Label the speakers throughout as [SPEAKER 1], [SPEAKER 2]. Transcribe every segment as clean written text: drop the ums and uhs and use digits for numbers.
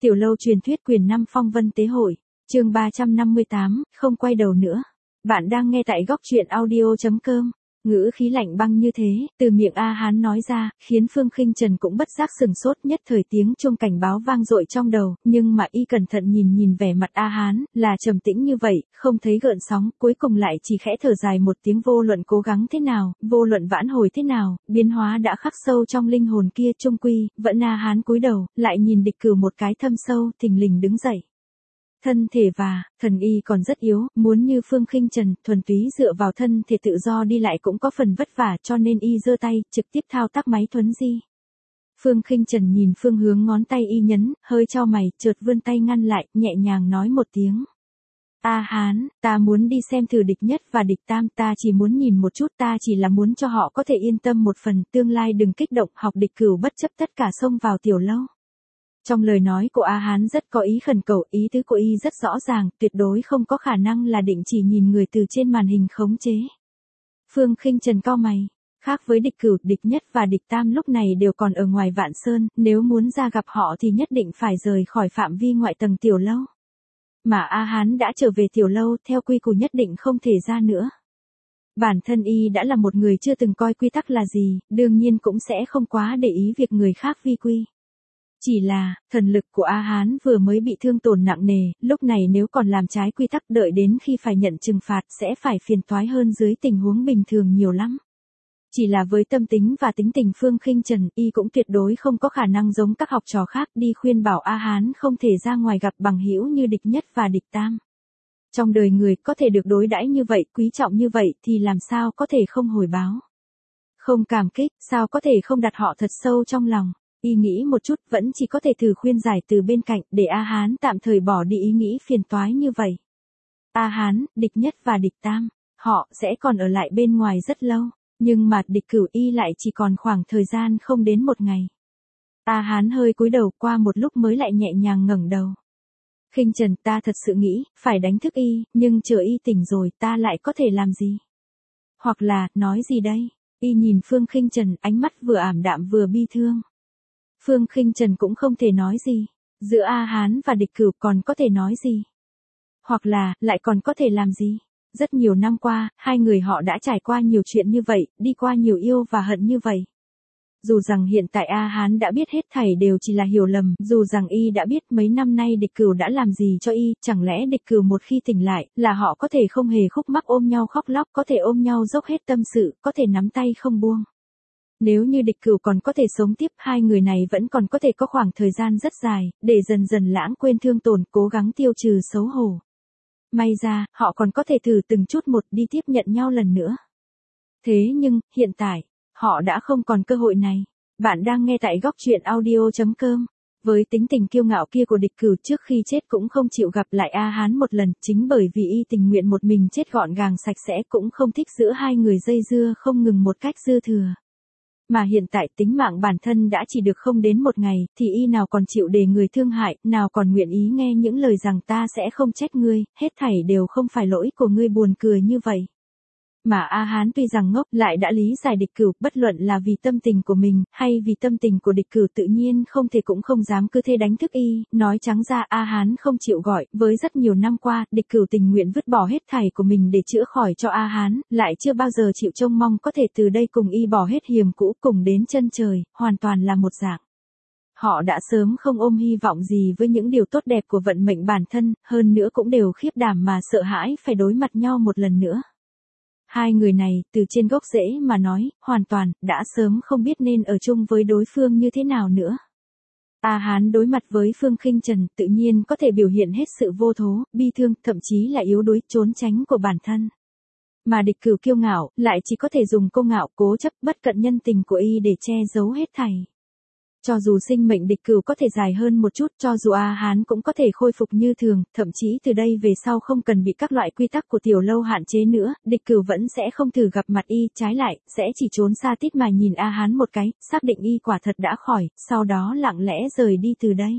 [SPEAKER 1] Tiểu lâu truyền thuyết quyền 5 phong vân tế hội, chương 358, không quay đầu nữa. Bạn đang nghe tại góc truyện audio.com. Ngữ khí lạnh băng như thế, từ miệng A Hán nói ra, khiến Phương Khinh Trần cũng bất giác sừng sốt, nhất thời tiếng chuông cảnh báo vang dội trong đầu, nhưng mà y cẩn thận nhìn vẻ mặt A Hán, là trầm tĩnh như vậy, không thấy gợn sóng, cuối cùng lại chỉ khẽ thở dài một tiếng. Vô luận cố gắng thế nào, vô luận vãn hồi thế nào, biến hóa đã khắc sâu trong linh hồn kia, chung quy, vẫn A Hán cúi đầu, lại nhìn Địch Cửu một cái thâm sâu, thình lình đứng dậy. Thân thể và thần y còn rất yếu, muốn như Phương Khinh Trần, thuần túy dựa vào thân thể tự do đi lại cũng có phần vất vả, cho nên y giơ tay, trực tiếp thao tác máy thuấn di. Phương Khinh Trần nhìn phương hướng ngón tay y nhấn, hơi chau mày, chợt vươn tay ngăn lại, nhẹ nhàng nói một tiếng. A Hán, ta muốn đi xem thử địch nhất và địch tam, ta chỉ muốn nhìn một chút, ta chỉ là muốn cho họ có thể yên tâm một phần, tương lai đừng kích động. Học Địch Cửu bất chấp tất cả xông vào tiểu lâu. Trong lời nói của A Hán rất có ý khẩn cầu, ý tứ của y rất rõ ràng, tuyệt đối không có khả năng là định chỉ nhìn người từ trên màn hình khống chế. Phương Khinh Trần cau mày, khác với Địch Cửu, địch nhất và địch tam lúc này đều còn ở ngoài Vạn Sơn, nếu muốn ra gặp họ thì nhất định phải rời khỏi phạm vi ngoại tầng tiểu lâu. Mà A Hán đã trở về tiểu lâu, theo quy củ nhất định không thể ra nữa. Bản thân y đã là một người chưa từng coi quy tắc là gì, đương nhiên cũng sẽ không quá để ý việc người khác vi quy. Chỉ là, thần lực của A Hán vừa mới bị thương tổn nặng nề, lúc này nếu còn làm trái quy tắc đợi đến khi phải nhận trừng phạt sẽ phải phiền toái hơn dưới tình huống bình thường nhiều lắm. Chỉ là với tâm tính và tính tình Phương Khinh Trần, y cũng tuyệt đối không có khả năng giống các học trò khác đi khuyên bảo A Hán không thể ra ngoài gặp bằng hữu như địch nhất và địch tam. Trong đời người có thể được đối đãi như vậy, quý trọng như vậy thì làm sao có thể không hồi báo. Không cảm kích, sao có thể không đặt họ thật sâu trong lòng. Y nghĩ một chút vẫn chỉ có thể thử khuyên giải từ bên cạnh để A Hán tạm thời bỏ đi ý nghĩ phiền toái như vậy. A Hán, địch nhất và địch tam, họ sẽ còn ở lại bên ngoài rất lâu, nhưng mà Địch Cửu y lại chỉ còn khoảng thời gian không đến một ngày. A Hán hơi cúi đầu, qua một lúc mới lại nhẹ nhàng ngẩng đầu. Khinh Trần, ta thật sự nghĩ, phải đánh thức y, nhưng chờ y tỉnh rồi ta lại có thể làm gì? Hoặc là, nói gì đây? Y nhìn Phương Khinh Trần, ánh mắt vừa ảm đạm vừa bi thương. Phương Khinh Trần cũng không thể nói gì. Giữa A Hán và Địch Cửu còn có thể nói gì? Hoặc là, lại còn có thể làm gì? Rất nhiều năm qua, hai người họ đã trải qua nhiều chuyện như vậy, đi qua nhiều yêu và hận như vậy. Dù rằng hiện tại A Hán đã biết hết thảy đều chỉ là hiểu lầm, dù rằng y đã biết mấy năm nay Địch Cửu đã làm gì cho y, chẳng lẽ Địch Cửu một khi tỉnh lại, là họ có thể không hề khúc mắc ôm nhau khóc lóc, có thể ôm nhau dốc hết tâm sự, có thể nắm tay không buông. Nếu như Địch Cửu còn có thể sống tiếp, hai người này vẫn còn có thể có khoảng thời gian rất dài, để dần dần lãng quên thương tổn, cố gắng tiêu trừ xấu hổ. May ra, họ còn có thể thử từng chút một đi tiếp nhận nhau lần nữa. Thế nhưng, hiện tại, họ đã không còn cơ hội này. Bạn đang nghe tại góc truyện audio.com. Với tính tình kiêu ngạo kia của Địch Cửu, trước khi chết cũng không chịu gặp lại A Hán một lần, chính bởi vì y tình nguyện một mình chết gọn gàng sạch sẽ, cũng không thích giữa hai người dây dưa không ngừng một cách dư thừa. Mà hiện tại tính mạng bản thân đã chỉ được không đến một ngày, thì y nào còn chịu để người thương hại, nào còn nguyện ý nghe những lời rằng ta sẽ không trách ngươi, hết thảy đều không phải lỗi của ngươi, buồn cười như vậy. Mà A Hán tuy rằng ngốc, lại đã lý giải Địch Cửu, bất luận là vì tâm tình của mình, hay vì tâm tình của Địch Cửu, tự nhiên không thể cũng không dám cứ thế đánh thức y, nói trắng ra A Hán không chịu gọi, với rất nhiều năm qua, Địch Cửu tình nguyện vứt bỏ hết thảy của mình để chữa khỏi cho A Hán, lại chưa bao giờ chịu trông mong có thể từ đây cùng y bỏ hết hiềm cũ, cùng đến chân trời, hoàn toàn là một dạng. Họ đã sớm không ôm hy vọng gì với những điều tốt đẹp của vận mệnh bản thân, hơn nữa cũng đều khiếp đảm mà sợ hãi phải đối mặt nhau một lần nữa. Hai người này, từ trên gốc rễ mà nói, hoàn toàn, đã sớm không biết nên ở chung với đối phương như thế nào nữa. A Hán đối mặt với Phương Khinh Trần, tự nhiên có thể biểu hiện hết sự vô thố, bi thương, thậm chí là yếu đuối, trốn tránh của bản thân. Mà Địch Cửu kiêu ngạo, lại chỉ có thể dùng cô ngạo, cố chấp, bất cận nhân tình của y để che giấu hết thảy. Cho dù sinh mệnh Địch Cửu có thể dài hơn một chút, cho dù A Hán cũng có thể khôi phục như thường, thậm chí từ đây về sau không cần bị các loại quy tắc của tiểu lâu hạn chế nữa, Địch Cửu vẫn sẽ không thử gặp mặt y, trái lại, sẽ chỉ trốn xa tít mà nhìn A Hán một cái, xác định y quả thật đã khỏi, sau đó lặng lẽ rời đi từ đây.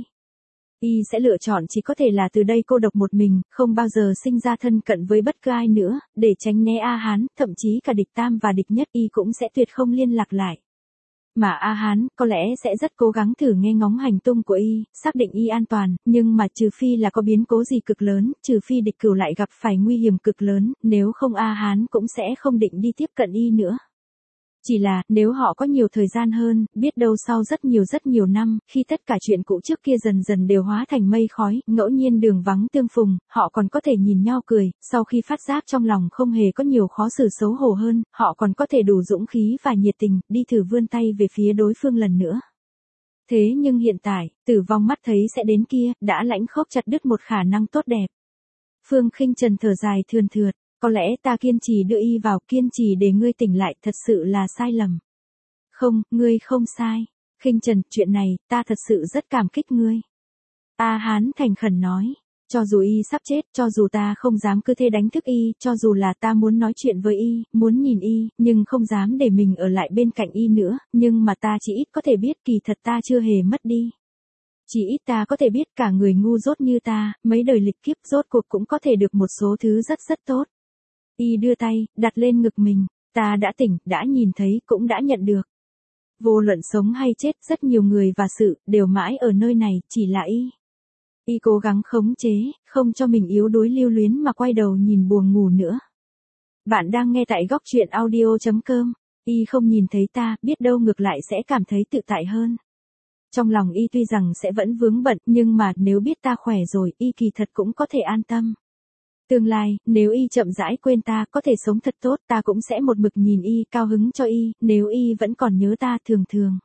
[SPEAKER 1] Y sẽ lựa chọn chỉ có thể là từ đây cô độc một mình, không bao giờ sinh ra thân cận với bất cứ ai nữa, để tránh né A Hán, thậm chí cả địch tam và địch nhất y cũng sẽ tuyệt không liên lạc lại. Mà A Hán có lẽ sẽ rất cố gắng thử nghe ngóng hành tung của y, xác định y an toàn, nhưng mà trừ phi là có biến cố gì cực lớn, trừ phi địch cửu lại gặp phải nguy hiểm cực lớn, nếu không A Hán cũng sẽ không định đi tiếp cận y nữa. Chỉ là, nếu họ có nhiều thời gian hơn, biết đâu sau rất nhiều năm, khi tất cả chuyện cũ trước kia dần dần đều hóa thành mây khói, ngẫu nhiên đường vắng tương phùng, họ còn có thể nhìn nhau cười, sau khi phát giác trong lòng không hề có nhiều khó xử xấu hổ hơn, họ còn có thể đủ dũng khí và nhiệt tình, đi thử vươn tay về phía đối phương lần nữa. Thế nhưng hiện tại, tử vong mắt thấy sẽ đến kia, đã lãnh khốc chặt đứt một khả năng tốt đẹp. Phương Khinh Trần thở dài thườn thượt. Có lẽ ta kiên trì đưa y vào, kiên trì để ngươi tỉnh lại, thật sự là sai lầm. Không, ngươi không sai. Khinh Trần, chuyện này, ta thật sự rất cảm kích ngươi. A Hán thành khẩn nói. Cho dù y sắp chết, cho dù ta không dám cứ thế đánh thức y, cho dù là ta muốn nói chuyện với y, muốn nhìn y, nhưng không dám để mình ở lại bên cạnh y nữa, nhưng mà ta chỉ ít có thể biết kỳ thật ta chưa hề mất đi. Chỉ ít ta có thể biết cả người ngu dốt như ta, mấy đời lịch kiếp rốt cuộc cũng có thể được một số thứ rất tốt. Y đưa tay, đặt lên ngực mình, ta đã tỉnh, đã nhìn thấy, cũng đã nhận được. Vô luận sống hay chết, rất nhiều người và sự, đều mãi ở nơi này, chỉ là y. Y cố gắng khống chế, không cho mình yếu đuối lưu luyến mà quay đầu nhìn buồn ngủ nữa. Bạn đang nghe tại góc truyện audio.com. Y không nhìn thấy ta, biết đâu ngược lại sẽ cảm thấy tự tại hơn. Trong lòng y tuy rằng sẽ vẫn vướng bận, nhưng mà nếu biết ta khỏe rồi, y kỳ thật cũng có thể an tâm. Tương lai, nếu y chậm rãi quên ta, có thể sống thật tốt, ta cũng sẽ một mực nhìn y, cao hứng cho y, nếu y vẫn còn nhớ ta thường thường.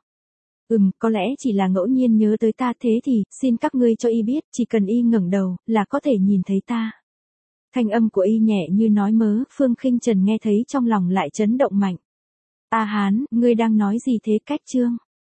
[SPEAKER 1] Có lẽ chỉ là ngẫu nhiên nhớ tới ta, thế thì, xin các ngươi cho y biết, chỉ cần y ngẩng đầu, là có thể nhìn thấy ta. Thanh âm của y nhẹ như nói mớ, Phương Khinh Trần nghe thấy trong lòng lại chấn động mạnh. A Hán, ngươi đang nói gì thế Cách Trương?